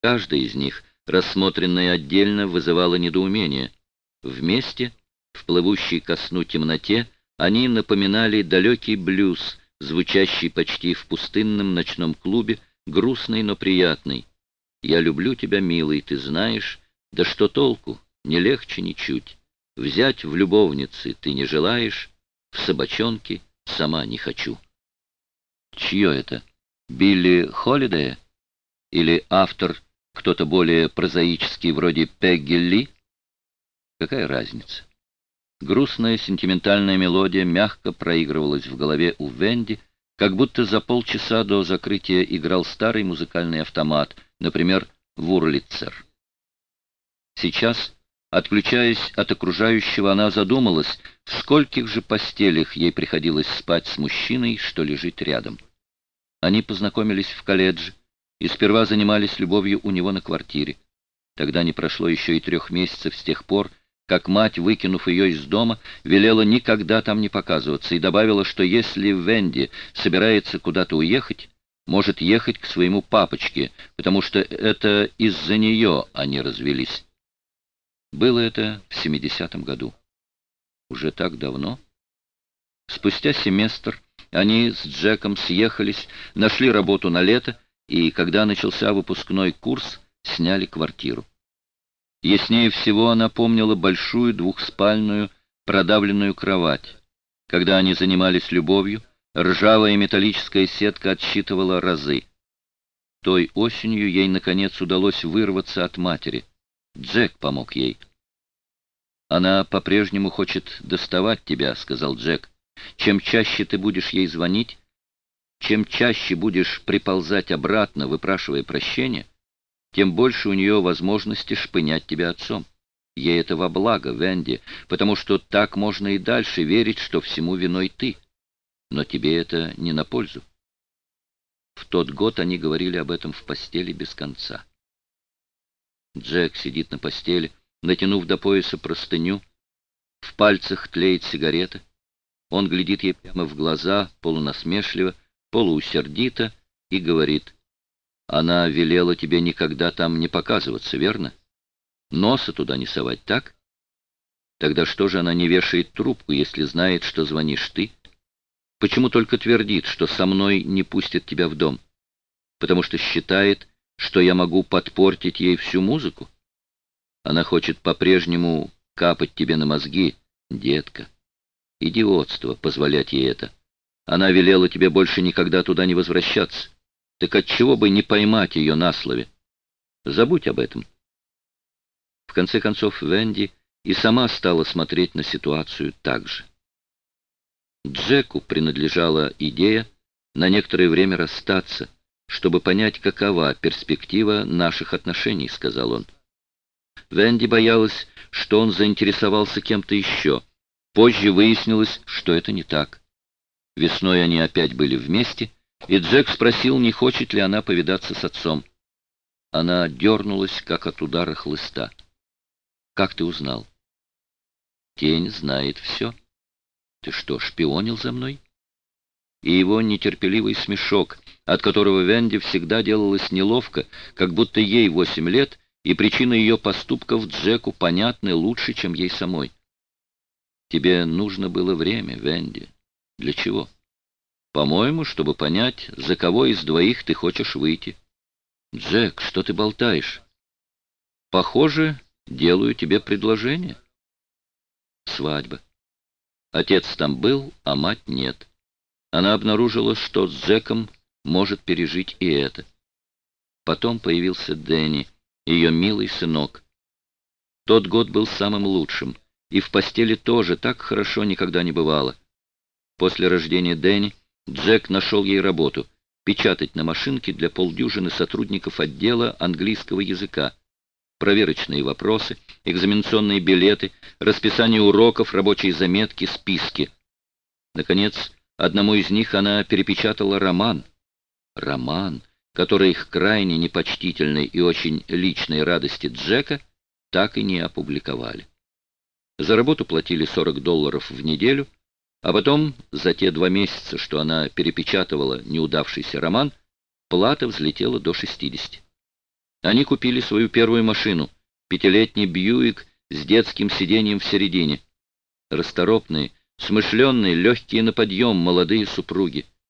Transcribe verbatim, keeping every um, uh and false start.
Каждая из них, рассмотренная отдельно, вызывала недоумение. Вместе, в плывущей ко сну темноте, они напоминали далекий блюз, звучащий почти в пустынном ночном клубе, грустный, но приятный. «Я люблю тебя, милый, ты знаешь, да что толку, не легче ничуть. Взять в любовницы ты не желаешь, в собачонке сама не хочу». Чье это? Билли Холидея? Или автор кто-то более прозаический, вроде Пегги Ли? Какая разница? Грустная сентиментальная мелодия мягко проигрывалась в голове у Венди, как будто за полчаса до закрытия играл старый музыкальный автомат, например, Вурлицер. Сейчас, отключаясь от окружающего, она задумалась, в скольких же постелях ей приходилось спать с мужчиной, что лежит рядом. Они познакомились в колледже и сперва занимались любовью у него на квартире. Тогда не прошло еще и трех месяцев с тех пор, как мать, выкинув ее из дома, велела никогда там не показываться и добавила, что если Венди собирается куда-то уехать, может ехать к своему папочке, потому что это из-за нее они развелись. Было это в семидесятом году. Уже так давно? Спустя семестр они с Джеком съехались, нашли работу на лето, и, когда начался выпускной курс, сняли квартиру. Яснее всего она помнила большую двухспальную продавленную кровать. Когда они занимались любовью, ржавая металлическая сетка отсчитывала разы. Той осенью ей, наконец, удалось вырваться от матери. Джек помог ей. «Она по-прежнему хочет доставать тебя», — сказал Джек. «Чем чаще ты будешь ей звонить, чем чаще будешь приползать обратно, выпрашивая прощения, тем больше у нее возможности шпынять тебя отцом. Ей это во благо, Венди, потому что так можно и дальше верить, что всему виной ты. Но тебе это не на пользу». В тот год они говорили об этом в постели без конца. Джек сидит на постели, натянув до пояса простыню, в пальцах тлеет сигарета. Он глядит ей прямо в глаза, полунасмешливо, полуусердито, и говорит: «Она велела тебе никогда там не показываться, верно? Носа туда не совать, так? Тогда что же она не вешает трубку, если знает, что звонишь ты? Почему только твердит, что со мной не пустит тебя в дом? Потому что считает, что я могу подпортить ей всю музыку? Она хочет по-прежнему капать тебе на мозги, детка. Идиотство позволять ей это. Она велела тебе больше никогда туда не возвращаться. Так отчего бы не поймать ее на слове? Забудь об этом». В конце концов, Венди и сама стала смотреть на ситуацию так же. Джеку принадлежала идея на некоторое время расстаться, чтобы понять, какова перспектива наших отношений, сказал он. Венди боялась, что он заинтересовался кем-то еще. Позже выяснилось, что это не так. Весной они опять были вместе, и Джек спросил, не хочет ли она повидаться с отцом. Она дернулась, как от удара хлыста. «Как ты узнал?» «Тень знает все. Ты что, шпионил за мной?» И его нетерпеливый смешок, от которого Венди всегда делалась неловко, как будто ей восемь лет, и причина ее поступков Джеку понятны лучше, чем ей самой. «Тебе нужно было время, Венди. Для чего?» «По-моему, чтобы понять, за кого из двоих ты хочешь выйти». «Джек, что ты болтаешь?» «Похоже, делаю тебе предложение». Свадьба. Отец там был, а мать нет. Она обнаружила, что с Джеком может пережить и это. Потом появился Дэнни, ее милый сынок. Тот год был самым лучшим, и в постели тоже так хорошо никогда не бывало. После рождения Дэнни Джек нашел ей работу — печатать на машинке для полдюжины сотрудников отдела английского языка. Проверочные вопросы, экзаменационные билеты, расписание уроков, рабочие заметки, списки. Наконец, одному из них она перепечатала роман. Роман, который к крайне непочтительной и очень личной радости Джека так и не опубликовали. За работу платили сорок долларов в неделю, а потом, за те два месяца, что она перепечатывала неудавшийся роман, плата взлетела до шестидесяти. Они купили свою первую машину, пятилетний Бьюик с детским сиденьем в середине. Расторопные, смышленные, легкие на подъем молодые супруги.